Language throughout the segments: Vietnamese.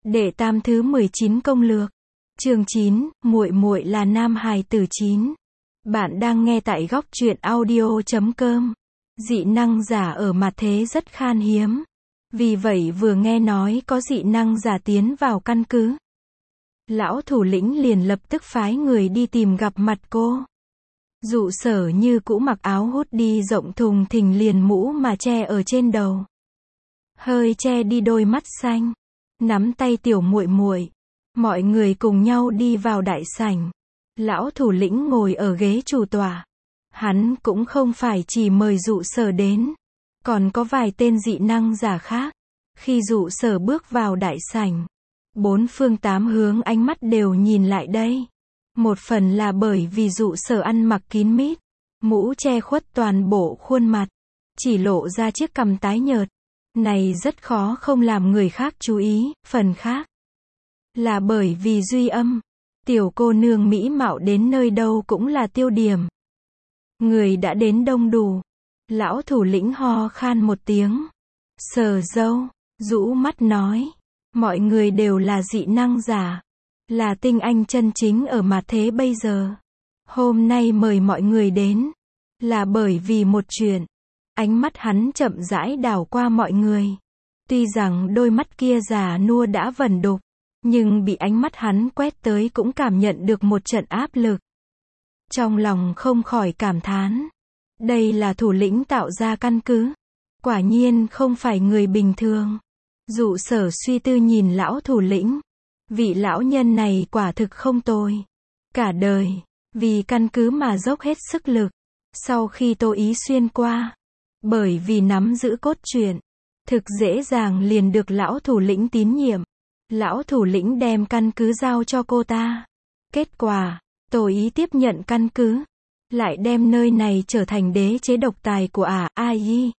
Đệ tam thứ 19 công lược. Chương 9, muội muội là nam hài tử 9. Bạn đang nghe tại góc truyện audio.com. Dị năng giả ở mặt thế rất khan hiếm. Vì vậy vừa nghe nói có dị năng giả tiến vào căn cứ, lão thủ lĩnh liền lập tức phái người đi tìm gặp mặt cô. Dụ Sở như cũ mặc áo hút đi rộng thùng thình liền mũ mà che ở trên đầu, hơi che đi đôi mắt xanh, nắm tay tiểu muội muội. Mọi người cùng nhau đi vào đại sảnh. Lão thủ lĩnh ngồi ở ghế chủ tọa. Hắn cũng không phải chỉ mời Dụ Sở đến, còn có vài tên dị năng giả khác. Khi Dụ Sở bước vào đại sảnh, bốn phương tám hướng ánh mắt đều nhìn lại đây. Một phần là bởi vì Dụ Sở ăn mặc kín mít, mũ che khuất toàn bộ khuôn mặt, chỉ lộ ra chiếc cằm tái nhợt. Này rất khó không làm người khác chú ý. Phần khác là bởi vì Duy Âm, tiểu cô nương mỹ mạo đến nơi đâu cũng là tiêu điểm. Người đã đến đông đủ. Lão thủ lĩnh ho khan một tiếng, sờ râu, rũ mắt nói, mọi người đều là dị năng giả, là tinh anh chân chính ở mặt thế bây giờ. Hôm nay mời mọi người đến, là bởi vì một chuyện. Ánh mắt hắn chậm rãi đảo qua mọi người. Tuy rằng đôi mắt kia già nua đã vẩn đục, nhưng bị ánh mắt hắn quét tới cũng cảm nhận được một trận áp lực. Trong lòng không khỏi cảm thán, đây là thủ lĩnh tạo ra căn cứ, quả nhiên không phải người bình thường. Dụ Sở suy tư nhìn lão thủ lĩnh, vị lão nhân này quả thực không tồi. Cả đời, vì căn cứ mà dốc hết sức lực. Sau khi Tô Ý xuyên qua, bởi vì nắm giữ cốt truyện, thực dễ dàng liền được lão thủ lĩnh tín nhiệm. Lão thủ lĩnh đem căn cứ giao cho cô ta. Kết quả, Tô Ý tiếp nhận căn cứ, lại đem nơi này trở thành đế chế độc tài của AI.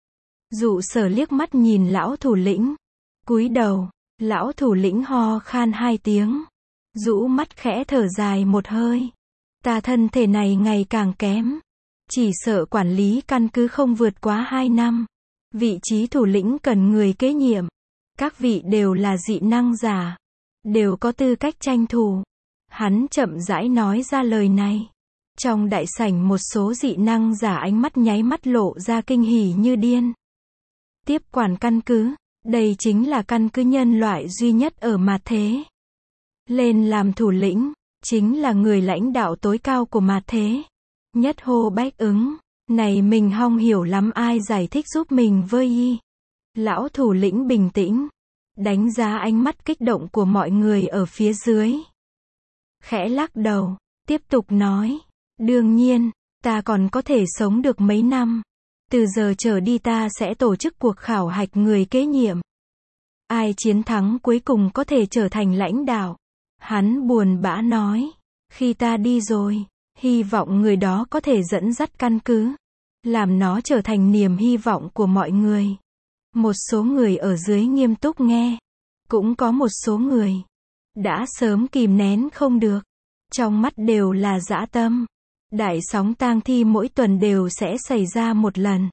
Dụ Sở liếc mắt nhìn lão thủ lĩnh, cúi đầu. Lão thủ lĩnh ho khan 2 tiếng, rũ mắt khẽ thở dài một hơi. Ta thân thể này ngày càng kém, chỉ sợ quản lý căn cứ không vượt quá 2 năm. Vị trí thủ lĩnh cần người kế nhiệm. Các vị đều là dị năng giả, đều có tư cách tranh thủ. Hắn chậm rãi nói ra lời này. Trong đại sảnh một số dị năng giả ánh mắt nháy mắt lộ ra kinh hỉ như điên. Tiếp quản căn cứ, đây chính là căn cứ nhân loại duy nhất ở mặt thế. Lên làm thủ lĩnh, chính là người lãnh đạo tối cao của mặt thế. Nhất hô bách ứng. Này mình không hiểu lắm, ai giải thích giúp mình với y. Lão thủ lĩnh bình tĩnh, đánh giá ánh mắt kích động của mọi người ở phía dưới. Khẽ lắc đầu, tiếp tục nói, đương nhiên, ta còn có thể sống được mấy năm. Từ giờ trở đi ta sẽ tổ chức cuộc khảo hạch người kế nhiệm. Ai chiến thắng cuối cùng có thể trở thành lãnh đạo. Hắn buồn bã nói, khi ta đi rồi, hy vọng người đó có thể dẫn dắt căn cứ, làm nó trở thành niềm hy vọng của mọi người. Một số người ở dưới nghiêm túc nghe. Cũng có một số người đã sớm kìm nén không được. Trong mắt đều là dã tâm. Đại sóng tang thi mỗi tuần đều sẽ xảy ra một lần.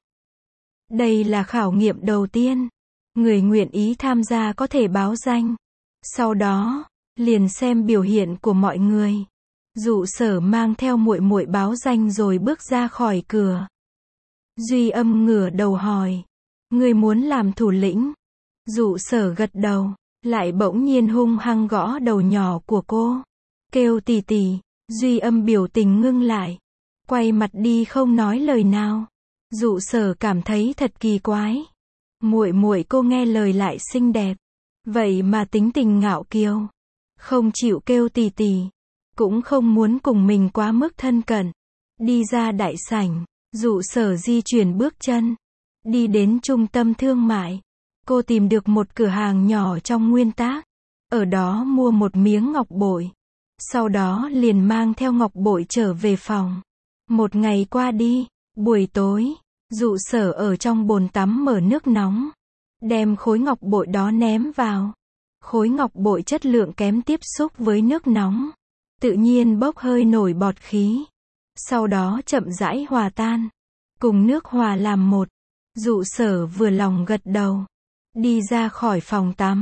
Đây là khảo nghiệm đầu tiên. Người nguyện ý tham gia có thể báo danh. Sau đó, liền xem biểu hiện của mọi người. Dụ Sở mang theo muội muội báo danh rồi bước ra khỏi cửa. Duy Âm ngửa đầu hỏi, ngươi muốn làm thủ lĩnh? Dụ Sở gật đầu, lại bỗng nhiên hung hăng gõ đầu nhỏ của cô, kêu tì tì. Duy Âm biểu tình ngưng lại, quay mặt đi không nói lời nào. Dụ Sở cảm thấy thật kỳ quái. Muội muội cô nghe lời lại xinh đẹp, vậy mà tính tình ngạo kiêu, không chịu kêu tì tì, cũng không muốn cùng mình quá mức thân cận. Đi ra đại sảnh, Dụ Sở di chuyển bước chân, đi đến trung tâm thương mại. Cô tìm được một cửa hàng nhỏ trong nguyên tác, ở đó mua một miếng ngọc bội. Sau đó liền mang theo ngọc bội trở về phòng. Một ngày qua đi, buổi tối, Dụ Sở ở trong bồn tắm mở nước nóng, đem khối ngọc bội đó ném vào. Khối ngọc bội chất lượng kém tiếp xúc với nước nóng, tự nhiên bốc hơi nổi bọt khí. Sau đó chậm rãi hòa tan, cùng nước hòa làm một. Dụ Sở vừa lòng gật đầu, đi ra khỏi phòng tắm,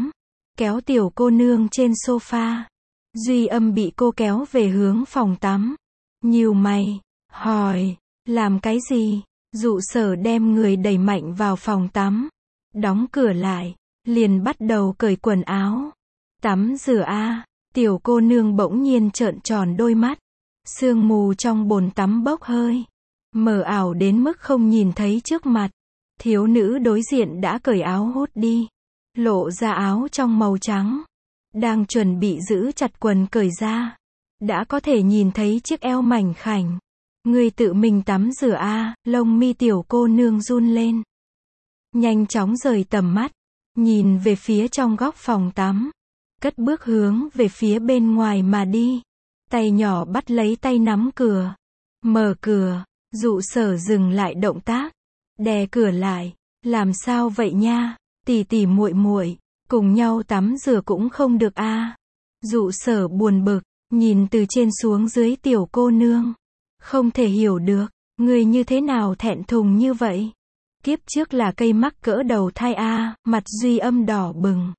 kéo tiểu cô nương trên sofa. Duy Âm bị cô kéo về hướng phòng tắm. Nhíu mày, hỏi, làm cái gì? Dụ Sở đem người đẩy mạnh vào phòng tắm, đóng cửa lại, liền bắt đầu cởi quần áo. Tắm rửa a. Tiểu cô nương bỗng nhiên trợn tròn đôi mắt. Sương mù trong bồn tắm bốc hơi, mờ ảo đến mức không nhìn thấy trước mặt. Thiếu nữ đối diện đã cởi áo hút đi, lộ ra áo trong màu trắng. Đang chuẩn bị giữ chặt quần cởi ra, đã có thể nhìn thấy chiếc eo mảnh khảnh. Người tự mình tắm rửa a. Lông mi tiểu cô nương run lên. Nhanh chóng rời tầm mắt, nhìn về phía trong góc phòng tắm. Cất bước hướng về phía bên ngoài mà đi. Tay nhỏ bắt lấy tay nắm cửa. Mở cửa. Dụ Sở dừng lại động tác, đè cửa lại. Làm sao vậy nha? Tỷ tỷ muội muội, cùng nhau tắm rửa cũng không được a. Dụ Sở buồn bực, nhìn từ trên xuống dưới tiểu cô nương. Không thể hiểu được, người như thế nào thẹn thùng như vậy? Kiếp trước là cây mắc cỡ đầu thai a. Mặt Duy Âm đỏ bừng,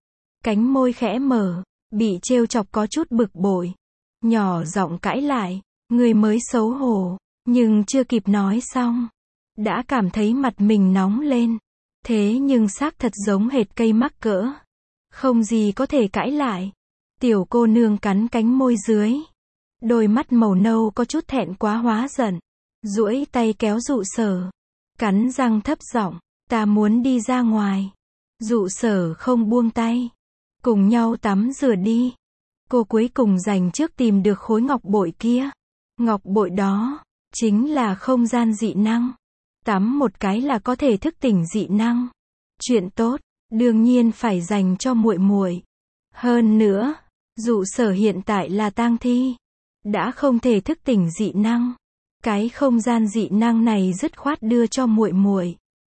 cánh môi khẽ mở, bị trêu chọc có chút bực bội. Nhỏ giọng cãi lại, người mới xấu hổ, nhưng chưa kịp nói xong, đã cảm thấy mặt mình nóng lên. Thế nhưng xác thật giống hệt cây mắc cỡ, không gì có thể cãi lại. Tiểu cô nương cắn cánh môi dưới, đôi mắt màu nâu có chút thẹn quá hóa giận, duỗi tay kéo Dụ Sở, cắn răng thấp giọng, ta muốn đi ra ngoài. Dụ Sở không buông tay, cùng nhau tắm rửa đi. Cô cuối cùng dành trước tìm được khối ngọc bội kia. Ngọc bội đó chính là không gian dị năng. Tắm một cái là có thể thức tỉnh dị năng. Chuyện tốt, đương nhiên phải dành cho muội muội. Hơn nữa, Dụ Sở hiện tại là tang thi, đã không thể thức tỉnh dị năng. Cái không gian dị năng này dứt khoát đưa cho muội muội.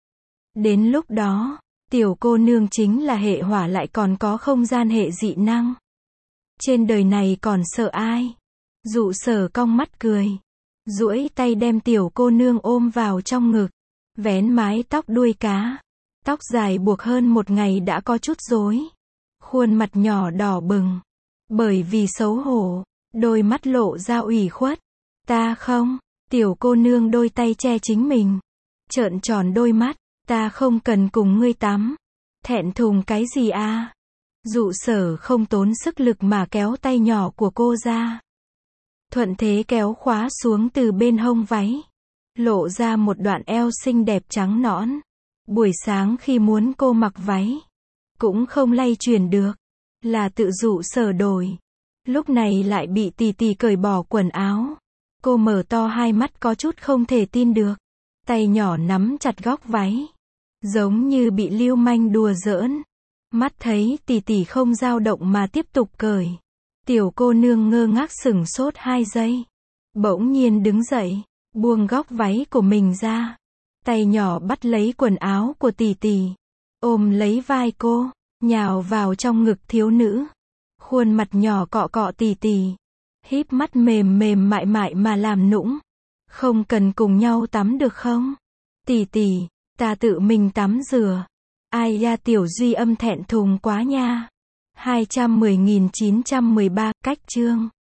Đến lúc đó, tiểu cô nương chính là hệ hỏa lại còn có không gian hệ dị năng. Trên đời này còn sợ ai? Dụ Sở cong mắt cười, duỗi tay đem tiểu cô nương ôm vào trong ngực, vén mái tóc đuôi cá. Tóc dài buộc hơn một ngày đã có chút rối. Khuôn mặt nhỏ đỏ bừng, bởi vì xấu hổ, đôi mắt lộ ra ủy khuất. Ta không. Tiểu cô nương đôi tay che chính mình, trợn tròn đôi mắt. Ta không cần cùng ngươi tắm. Thẹn thùng cái gì a? Dụ Sở không tốn sức lực mà kéo tay nhỏ của cô ra, thuận thế kéo khóa xuống từ bên hông váy, lộ ra một đoạn eo xinh đẹp trắng nõn. Buổi sáng khi muốn cô mặc váy, cũng không lay chuyển được, là tự Dụ Sở đổi. Lúc này lại bị tỷ tỷ cởi bỏ quần áo. Cô mở to hai mắt có chút không thể tin được. Tay nhỏ nắm chặt góc váy, giống như bị lưu manh đùa giỡn. Mắt thấy tỷ tỷ không dao động mà tiếp tục cởi. Tiểu cô nương ngơ ngác sửng sốt 2 giây. Bỗng nhiên đứng dậy, buông góc váy của mình ra. Tay nhỏ bắt lấy quần áo của tỷ tỷ, ôm lấy vai cô, nhào vào trong ngực thiếu nữ. Khuôn mặt nhỏ cọ cọ tỷ tỷ, híp mắt mềm mềm mại mại mà làm nũng. Không cần cùng nhau tắm được không? Tỷ tỷ, ta tự mình tắm rửa. Ai da tiểu Duy Âm thẹn thùng quá nha. 210.913, cách chương.